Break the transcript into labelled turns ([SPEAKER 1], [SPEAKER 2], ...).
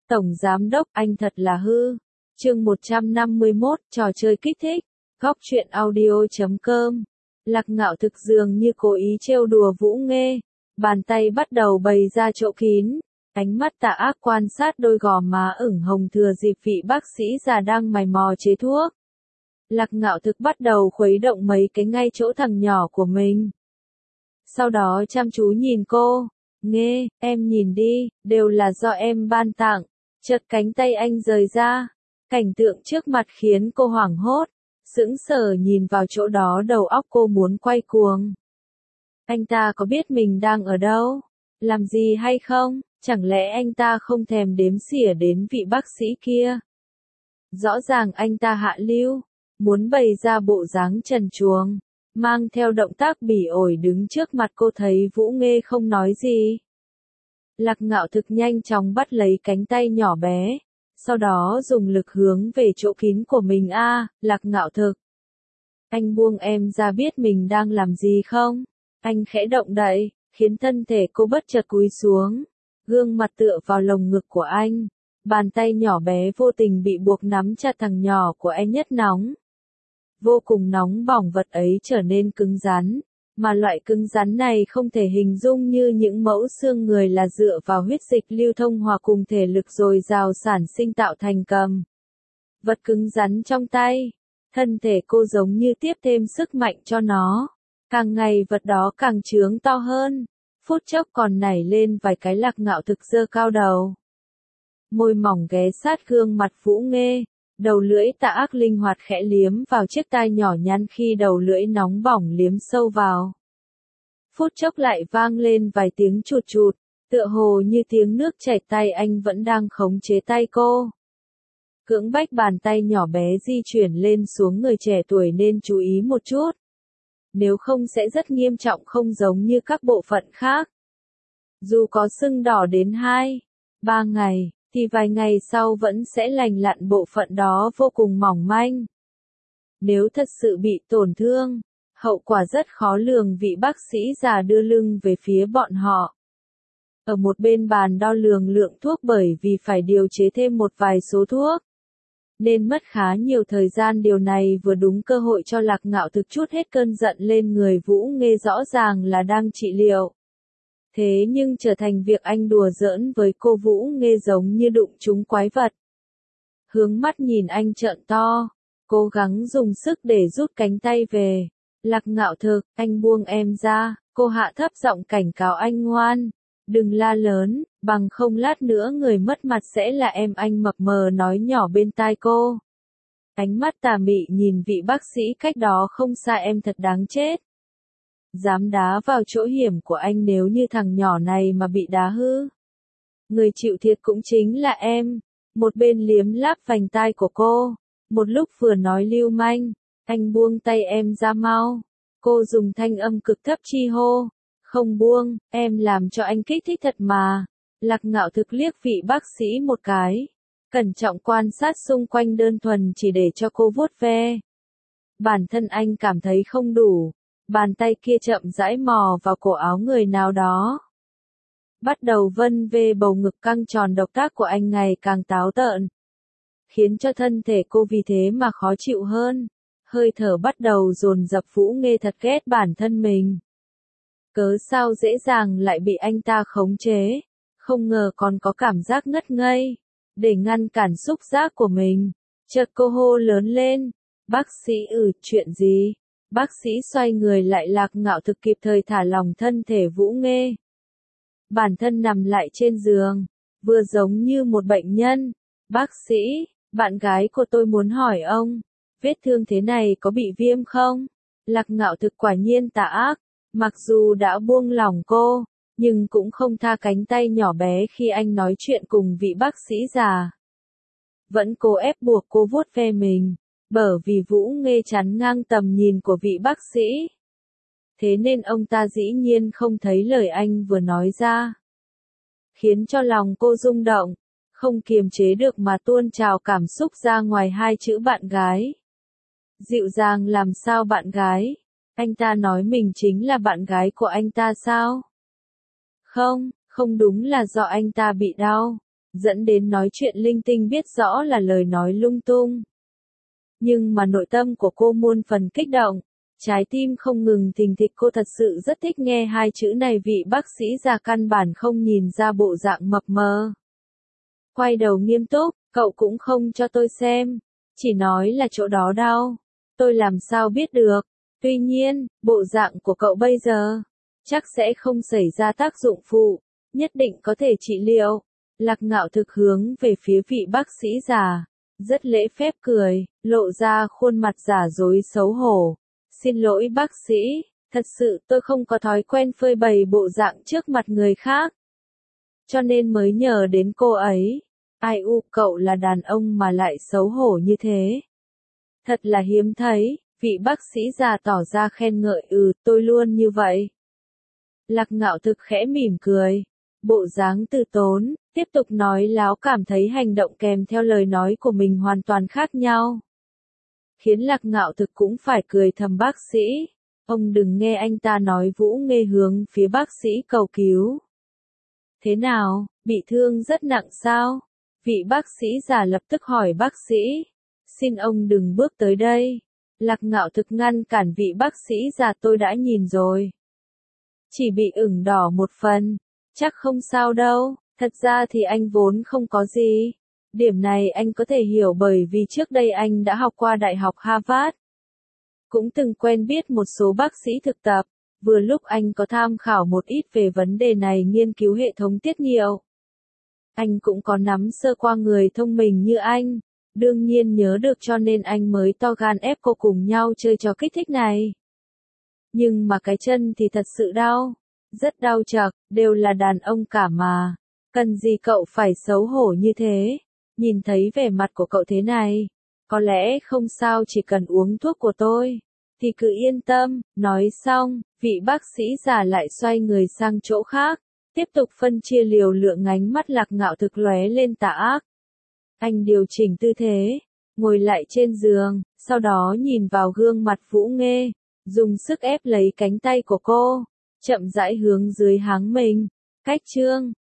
[SPEAKER 1] Tổng Giám Đốc, anh thật là hư. Chương 151, trò chơi kích thích. Góc truyện audio.com. Lạc Ngạo thực dường như cố ý trêu đùa Vũ Nghê. Bàn tay bắt đầu bày ra chỗ kín. Ánh mắt tà ác quan sát đôi gò má ửng hồng thừa dịp vị bác sĩ già đang mày mò chế thuốc. Lạc Ngạo thực bắt đầu khuấy động mấy cái ngay chỗ thằng nhỏ của mình. Sau đó chăm chú nhìn cô. Nghê, em nhìn đi, đều là do em ban tặng. Chợt cánh tay anh rời ra. Cảnh tượng trước mặt khiến cô hoảng hốt. Sững sờ nhìn vào chỗ đó, đầu óc cô muốn quay cuồng. Anh ta có biết mình đang ở đâu? Làm gì hay không? Chẳng lẽ anh ta không thèm đếm xỉa đến vị bác sĩ kia? Rõ ràng anh ta hạ lưu, muốn bày ra bộ dáng trần truồng, mang theo động tác bỉ ổi đứng trước mặt cô. Thấy Vũ Nghê không nói gì, Lạc Ngạo thực nhanh chóng bắt lấy cánh tay nhỏ bé, sau đó dùng lực hướng về chỗ kín của mình. Lạc Ngạo thực, anh buông em ra, biết mình đang làm gì không? Anh khẽ động đậy, khiến thân thể cô bất chợt cúi xuống, gương mặt tựa vào lồng ngực của anh. Bàn tay nhỏ bé vô tình bị buộc nắm chặt thằng nhỏ của anh, nhất nóng. Vô cùng nóng bỏng, vật ấy trở nên cứng rắn, mà loại cứng rắn này không thể hình dung như những mẫu xương người, là dựa vào huyết dịch lưu thông hòa cùng thể lực dồi dào sản sinh tạo thành. Cầm vật cứng rắn trong tay, thân thể cô giống như tiếp thêm sức mạnh cho nó. Càng ngày vật đó càng trướng to hơn, phút chốc còn nảy lên vài cái. Lạc Ngạo thực giơ cao đầu, môi mỏng ghé sát gương mặt Vũ Nghê, đầu lưỡi tà ác linh hoạt khẽ liếm vào chiếc tai nhỏ nhắn. Khi đầu lưỡi nóng bỏng liếm sâu vào, phút chốc lại vang lên vài tiếng chụt chụt, tựa hồ như tiếng nước chảy. Tay anh vẫn đang khống chế tay cô, cưỡng bách bàn tay nhỏ bé di chuyển lên xuống. Người trẻ tuổi nên chú ý một chút, nếu không sẽ rất nghiêm trọng, không giống như các bộ phận khác. Dù có sưng đỏ đến 2-3 ngày, thì vài ngày sau vẫn sẽ lành lặn. Bộ phận đó vô cùng mỏng manh. Nếu thật sự bị tổn thương, hậu quả rất khó lường. Vị bác sĩ già đưa lưng về phía bọn họ. Ở một bên bàn đo lường lượng thuốc, bởi vì phải điều chế thêm một vài số thuốc, nên mất khá nhiều thời gian. Điều này vừa đúng cơ hội cho Lạc Ngạo thực chút hết cơn giận lên người Vũ Nghê. Rõ ràng là đang trị liệu, thế nhưng trở thành việc anh đùa giỡn với cô. Vũ Nghê giống như đụng trúng quái vật, hướng mắt nhìn anh trợn to, cố gắng dùng sức để rút cánh tay về. Lạc Ngạo thực, anh buông em ra. Cô hạ thấp giọng cảnh cáo anh. Ngoan, đừng la lớn, bằng không lát nữa người mất mặt sẽ là em. Anh mập mờ nói nhỏ bên tai cô, ánh mắt tà mị nhìn vị bác sĩ cách đó không xa. Em thật đáng chết, dám đá vào chỗ hiểm của anh. Nếu như thằng nhỏ này mà bị đá hư, người chịu thiệt cũng chính là em. Một bên liếm láp vành tai của cô, một lúc vừa nói lưu manh, anh buông tay em ra mau. Cô dùng thanh âm cực thấp chi hô, không buông, em làm cho anh kích thích thật mà. Lạc Ngạo thực liếc vị bác sĩ một cái, cẩn trọng quan sát xung quanh, đơn thuần chỉ để cho cô vuốt ve. Bản thân anh cảm thấy không đủ, bàn tay kia chậm rãi mò vào cổ áo người nào đó, bắt đầu vân vê bầu ngực căng tròn. Động tác của anh ngày càng táo tợn, khiến cho thân thể cô vì thế mà khó chịu hơn. Hơi thở bắt đầu dồn dập. Vũ Nghê thật ghét bản thân mình, cớ sao dễ dàng lại bị anh ta khống chế, không ngờ còn có cảm giác ngất ngây. Để ngăn cản xúc giác của mình, chợt cô hô lớn lên, bác sĩ. Chuyện gì? Bác sĩ xoay người lại. Lạc Ngạo thực kịp thời thả lỏng thân thể Vũ Nghê, bản thân nằm lại trên giường, vừa giống như một bệnh nhân. Bác sĩ, bạn gái của tôi muốn hỏi ông, vết thương thế này có bị viêm không? Lạc Ngạo thực quả nhiên tà ác, mặc dù đã buông lỏng cô, nhưng cũng không tha cánh tay nhỏ bé khi anh nói chuyện cùng vị bác sĩ già. Vẫn cố ép buộc cô vuốt ve mình, bởi vì Vũ Nghê chắn ngang tầm nhìn của vị bác sĩ. Thế nên ông ta dĩ nhiên không thấy lời anh vừa nói ra, khiến cho lòng cô rung động, không kiềm chế được mà tuôn trào cảm xúc ra ngoài hai chữ bạn gái. Dịu dàng làm sao bạn gái? Anh ta nói mình chính là bạn gái của anh ta sao? Không, không đúng là do anh ta bị đau. dẫn đến nói chuyện linh tinh biết rõ là lời nói lung tung. Nhưng mà nội tâm của cô muôn phần kích động, trái tim không ngừng thình thịch, cô thật sự rất thích nghe hai chữ này. Vị bác sĩ già căn bản không nhìn ra bộ dạng mập mờ. Quay đầu nghiêm túc, cậu cũng không cho tôi xem, chỉ nói là chỗ đó đau, tôi làm sao biết được. Tuy nhiên, bộ dạng của cậu bây giờ, chắc sẽ không xảy ra tác dụng phụ, nhất định có thể trị liệu. Lạc Ngạo Thực hướng về phía vị bác sĩ già, rất lễ phép cười, lộ ra khuôn mặt giả dối xấu hổ. Xin lỗi bác sĩ, thật sự tôi không có thói quen phơi bày bộ dạng trước mặt người khác, cho nên mới nhờ đến cô ấy. Ai u, cậu là đàn ông mà lại xấu hổ như thế. Thật là hiếm thấy, vị bác sĩ già tỏ ra khen ngợi. Tôi luôn như vậy. Lạc Ngạo Thực khẽ mỉm cười, bộ dáng từ tốn, tiếp tục nói láo, cảm thấy hành động kèm theo lời nói của mình hoàn toàn khác nhau. Khiến Lạc Ngạo Thực cũng phải cười thầm. Bác sĩ, ông đừng nghe anh ta nói. Vũ Nghê hướng phía bác sĩ cầu cứu. Thế nào, bị thương rất nặng sao? Vị bác sĩ già lập tức hỏi bác sĩ. Xin ông đừng bước tới đây. Lạc Ngạo Thực ngăn cản vị bác sĩ già. Tôi đã nhìn rồi. Chỉ bị ửng đỏ một phần. Chắc không sao đâu. Thật ra thì anh vốn không có gì. Điểm này anh có thể hiểu bởi vì trước đây anh đã học qua Đại học Harvard. Cũng từng quen biết một số bác sĩ thực tập. Vừa lúc anh có tham khảo một ít về vấn đề này, nghiên cứu hệ thống tiết niệu. Anh cũng có nắm sơ qua người thông minh như anh. Đương nhiên nhớ được, cho nên anh mới to gan ép cô cùng nhau chơi trò kích thích này. Nhưng mà cái chân thì thật sự đau. Rất đau chật, đều là đàn ông cả mà. Cần gì cậu phải xấu hổ như thế? Nhìn thấy vẻ mặt của cậu thế này, có lẽ không sao, chỉ cần uống thuốc của tôi thì cứ yên tâm. Nói xong, vị bác sĩ già lại xoay người sang chỗ khác, tiếp tục phân chia liều lượng. Ánh mắt Lạc Ngạo Thực lóe lên tà ác. Anh điều chỉnh tư thế, ngồi lại trên giường, sau đó nhìn vào gương mặt Vũ Nghê, dùng sức ép lấy cánh tay của cô, chậm rãi hướng dưới háng mình. Cách chương